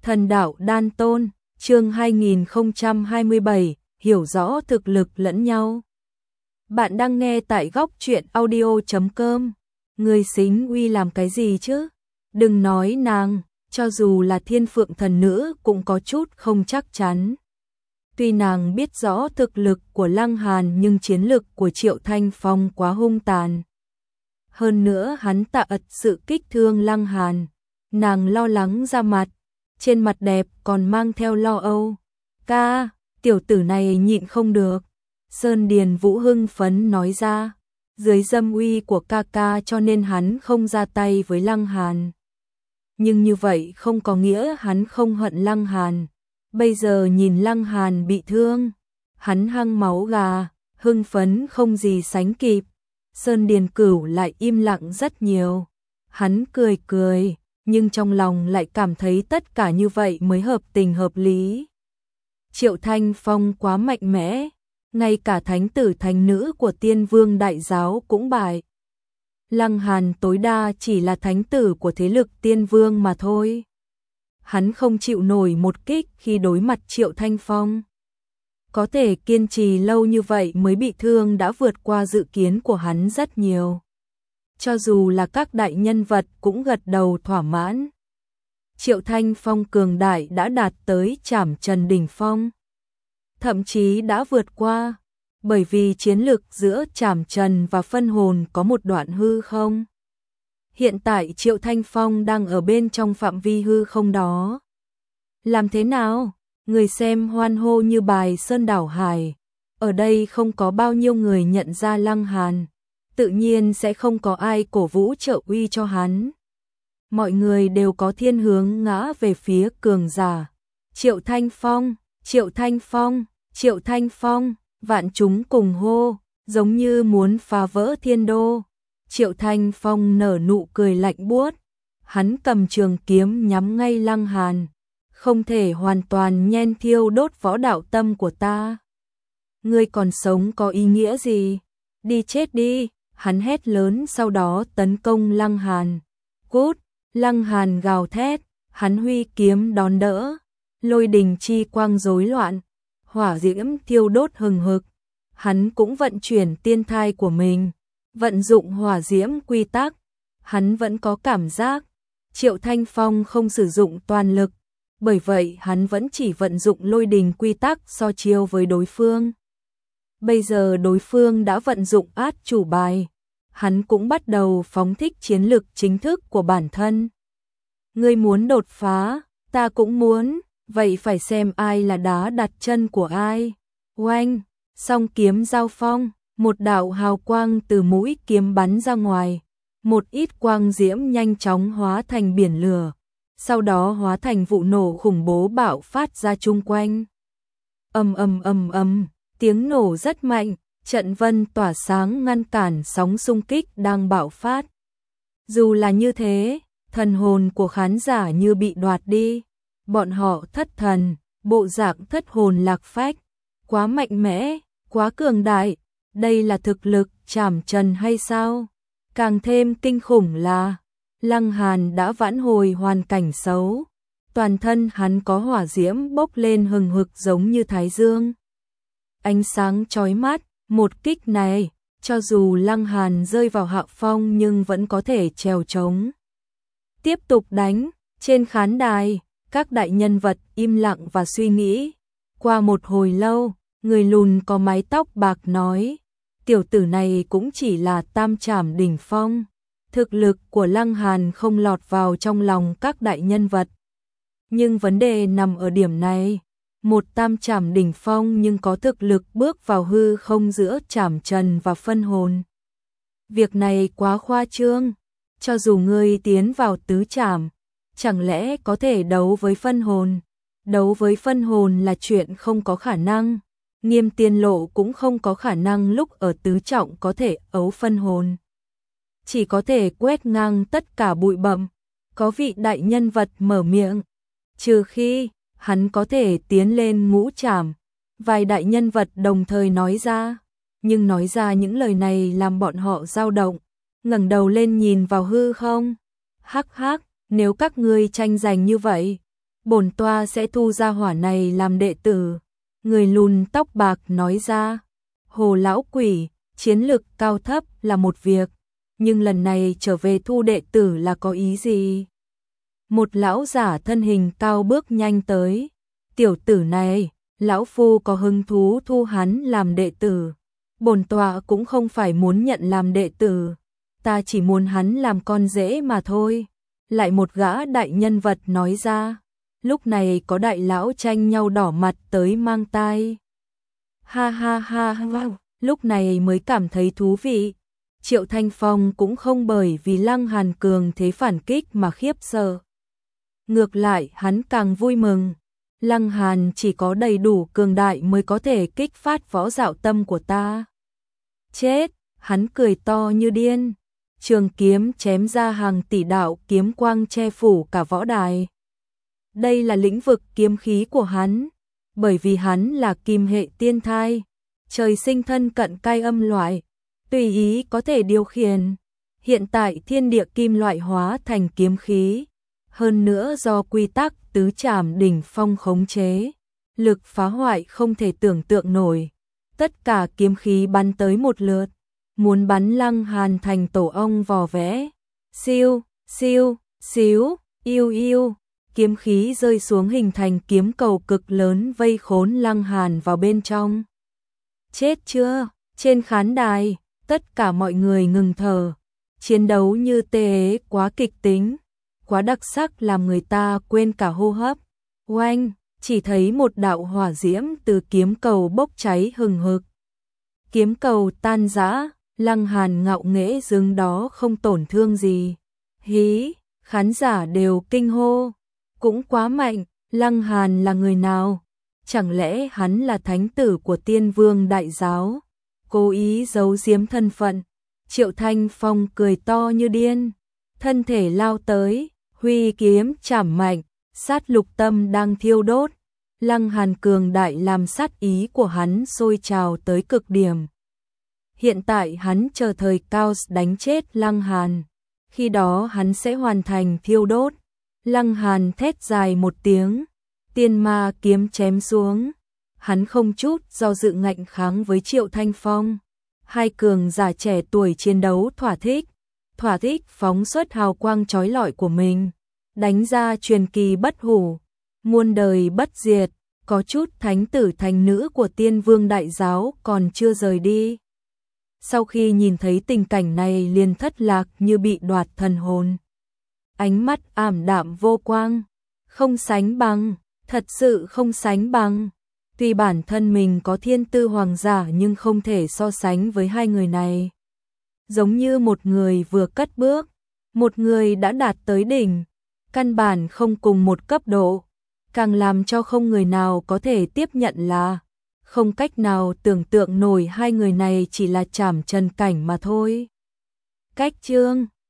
Thần đạo đan tôn, chương 2027, hiểu rõ thực lực lẫn nhau. Bạn đang nghe tại góc truyện audio.com. Người xính uy làm cái gì chứ? Đừng nói nàng, cho dù là thiên phượng thần nữ cũng có chút không chắc chắn. Tuy nàng biết rõ thực lực của Lăng Hàn nhưng chiến lực của Triệu Thanh Phong quá hung tàn. Hơn nữa hắn tạ ật sự kích thương Lăng Hàn. Nàng lo lắng ra mặt, trên mặt đẹp còn mang theo lo âu. Ca, tiểu tử này nhịn không được. Sơn Điền Vũ hưng phấn nói ra, dưới dâm uy của ca ca cho nên hắn không ra tay với Lăng Hàn. Nhưng như vậy không có nghĩa hắn không hận Lăng Hàn. Bây giờ nhìn Lăng Hàn bị thương, hắn hăng máu gà, hưng phấn không gì sánh kịp. Sơn Điền Cửu lại im lặng rất nhiều. Hắn cười cười, nhưng trong lòng lại cảm thấy tất cả như vậy mới hợp tình hợp lý. Triệu Thanh Phong quá mạnh mẽ, ngay cả thánh tử thánh nữ của Tiên Vương Đại Giáo cũng bại. Lăng Hàn tối đa chỉ là thánh tử của thế lực Tiên Vương mà thôi. Hắn không chịu nổi một kích khi đối mặt Triệu Thanh Phong. Có thể kiên trì lâu như vậy mới bị thương đã vượt qua dự kiến của hắn rất nhiều. Cho dù là các đại nhân vật cũng gật đầu thỏa mãn. Triệu Thanh Phong cường đại đã đạt tới trảm trần đỉnh phong. Thậm chí đã vượt qua, bởi vì chiến lược giữa trảm trần và phân hồn có một đoạn hư không. Hiện tại Triệu Thanh Phong đang ở bên trong phạm vi hư không đó. Làm thế nào? Người xem hoan hô như bài Sơn Đảo Hải. Ở đây không có bao nhiêu người nhận ra Lăng Hàn. Tự nhiên sẽ không có ai cổ vũ trợ uy cho hắn. Mọi người đều có thiên hướng ngã về phía cường giả. Triệu Thanh Phong, Triệu Thanh Phong, Triệu Thanh Phong, vạn chúng cùng hô, giống như muốn phá vỡ thiên đô. Triệu Thanh Phong nở nụ cười lạnh buốt, hắn cầm trường kiếm nhắm ngay Lăng Hàn, không thể hoàn toàn nhen thiêu đốt võ đạo tâm của ta. Ngươi còn sống có ý nghĩa gì? Đi chết đi! Hắn hét lớn sau đó tấn công Lăng Hàn. Cút! Lăng Hàn gào thét, hắn huy kiếm đón đỡ, lôi đình chi quang rối loạn, hỏa diễm thiêu đốt hừng hực. Hắn cũng vận chuyển tiên thai của mình, vận dụng hỏa diễm quy tắc. Hắn vẫn có cảm giác Triệu Thanh Phong không sử dụng toàn lực, bởi vậy hắn vẫn chỉ vận dụng lôi đình quy tắc so chiêu với đối phương. Bây giờ đối phương đã vận dụng át chủ bài, hắn cũng bắt đầu phóng thích chiến lực chính thức của bản thân. Ngươi muốn đột phá, ta cũng muốn, vậy phải xem ai là đá đặt chân của ai. Oanh, song kiếm giao phong, một đạo hào quang từ mũi kiếm bắn ra ngoài, một ít quang diễm nhanh chóng hóa thành biển lửa, sau đó hóa thành vụ nổ khủng bố bạo phát ra chung quanh. Ầm ầm ầm ầm, tiếng nổ rất mạnh, trận vân tỏa sáng ngăn cản sóng xung kích đang bạo phát. Dù là như thế, thần hồn của khán giả như bị đoạt đi, bọn họ thất thần, bộ dạng thất hồn lạc phách, quá mạnh mẽ, quá cường đại, đây là thực lực trảm trần hay sao? Càng thêm kinh khủng là Lăng Hàn đã vãn hồi hoàn cảnh xấu, toàn thân hắn có hỏa diễm bốc lên hừng hực giống như thái dương. Ánh sáng chói mắt, một kích này, cho dù Lăng Hàn rơi vào hạ phong nhưng vẫn có thể trèo trống. Tiếp tục đánh, trên khán đài, các đại nhân vật im lặng và suy nghĩ. Qua một hồi lâu, người lùn có mái tóc bạc nói, tiểu tử này cũng chỉ là tam trảm đỉnh phong. Thực lực của Lăng Hàn không lọt vào trong lòng các đại nhân vật. Nhưng vấn đề nằm ở điểm này. Một tam trảm đỉnh phong nhưng có thực lực bước vào hư không giữa trảm trần và phân hồn. Việc này quá khoa trương. Cho dù ngươi tiến vào tứ trảm, chẳng lẽ có thể đấu với phân hồn? Đấu với phân hồn là chuyện không có khả năng. Nghiêm Tiên Lộ cũng không có khả năng lúc ở tứ trọng có thể ấu phân hồn. Chỉ có thể quét ngang tất cả bụi bặm. Có vị đại nhân vật mở miệng, trừ khi hắn có thể tiến lên ngũ trảm. Vài đại nhân vật đồng thời nói ra, nhưng nói ra những lời này làm bọn họ dao động, ngẩng đầu lên nhìn vào hư không. Hắc hắc, nếu các ngươi tranh giành như vậy, bổn tọa sẽ thu gia hỏa này làm đệ tử. Người lùn tóc bạc nói ra. Hồ lão quỷ, chiến lực cao thấp là một việc, nhưng lần này trở về thu đệ tử là có ý gì? Một lão giả thân hình cao bước nhanh tới. Tiểu tử này, lão phu có hứng thú thu hắn làm đệ tử. Bổn tọa cũng không phải muốn nhận làm đệ tử, ta chỉ muốn hắn làm con rể mà thôi. Lại một gã đại nhân vật nói ra. Lúc này có đại lão tranh nhau đỏ mặt tới mang tai. Ha ha ha ha, lúc này mới cảm thấy thú vị. Triệu Thanh Phong cũng không bởi vì Lăng Hàn cường thế phản kích mà khiếp sợ. Ngược lại hắn càng vui mừng. Lăng Hàn chỉ có đầy đủ cường đại mới có thể kích phát võ dạo tâm của ta. Chết, hắn cười to như điên. Trường kiếm chém ra hàng tỷ đạo kiếm quang che phủ cả võ đài. Đây là lĩnh vực kiếm khí của hắn, bởi vì hắn là kim hệ tiên thai, trời sinh thân cận cai âm loại, tùy ý có thể điều khiển. Hiện tại thiên địa kim loại hóa thành kiếm khí, hơn nữa do quy tắc tứ trảm đỉnh phong khống chế, lực phá hoại không thể tưởng tượng nổi. Tất cả kiếm khí bắn tới một lượt, muốn bắn Lăng Hàn thành tổ ong vò vẽ. Siêu, siêu, xíu, yêu yêu. Kiếm khí rơi xuống hình thành kiếm cầu cực lớn vây khốn Lăng Hàn vào bên trong. Chết chưa? Trên khán đài, tất cả mọi người ngừng thở. Chiến đấu như tê quá kịch tính, quá đặc sắc làm người ta quên cả hô hấp. Oanh, chỉ thấy một đạo hỏa diễm từ kiếm cầu bốc cháy hừng hực. Kiếm cầu tan rã, Lăng Hàn ngạo nghễ đứng đó không tổn thương gì. Hí, khán giả đều kinh hô. Cũng quá mạnh, Lăng Hàn là người nào? Chẳng lẽ hắn là thánh tử của Tiên Vương Đại Giáo? Cố ý giấu giếm thân phận. Triệu Thanh Phong cười to như điên, thân thể lao tới, huy kiếm chảm mạnh, sát lục tâm đang thiêu đốt. Lăng Hàn cường đại làm sát ý của hắn sôi trào tới cực điểm. Hiện tại hắn chờ thời Caos đánh chết Lăng Hàn, khi đó hắn sẽ hoàn thành thiêu đốt. Lăng Hàn thét dài một tiếng, tiên ma kiếm chém xuống. Hắn không chút do dự ngạnh kháng với Triệu Thanh Phong. Hai cường giả trẻ tuổi chiến đấu thỏa thích phóng xuất hào quang chói lọi của mình, đánh ra truyền kỳ bất hủ, muôn đời bất diệt. Có chút thánh tử thánh nữ của Tiên Vương Đại Giáo còn chưa rời đi. Sau khi nhìn thấy tình cảnh này liền thất lạc như bị đoạt thần hồn. Ánh mắt ảm đạm vô quang, không sánh bằng, thật sự không sánh bằng. Tuy bản thân mình có thiên tư hoàng giả nhưng không thể so sánh với hai người này. Giống như một người vừa cất bước, một người đã đạt tới đỉnh, căn bản không cùng một cấp độ, càng làm cho không người nào có thể tiếp nhận là không cách nào tưởng tượng nổi hai người này chỉ là trảm trần cảnh mà thôi. Cách chương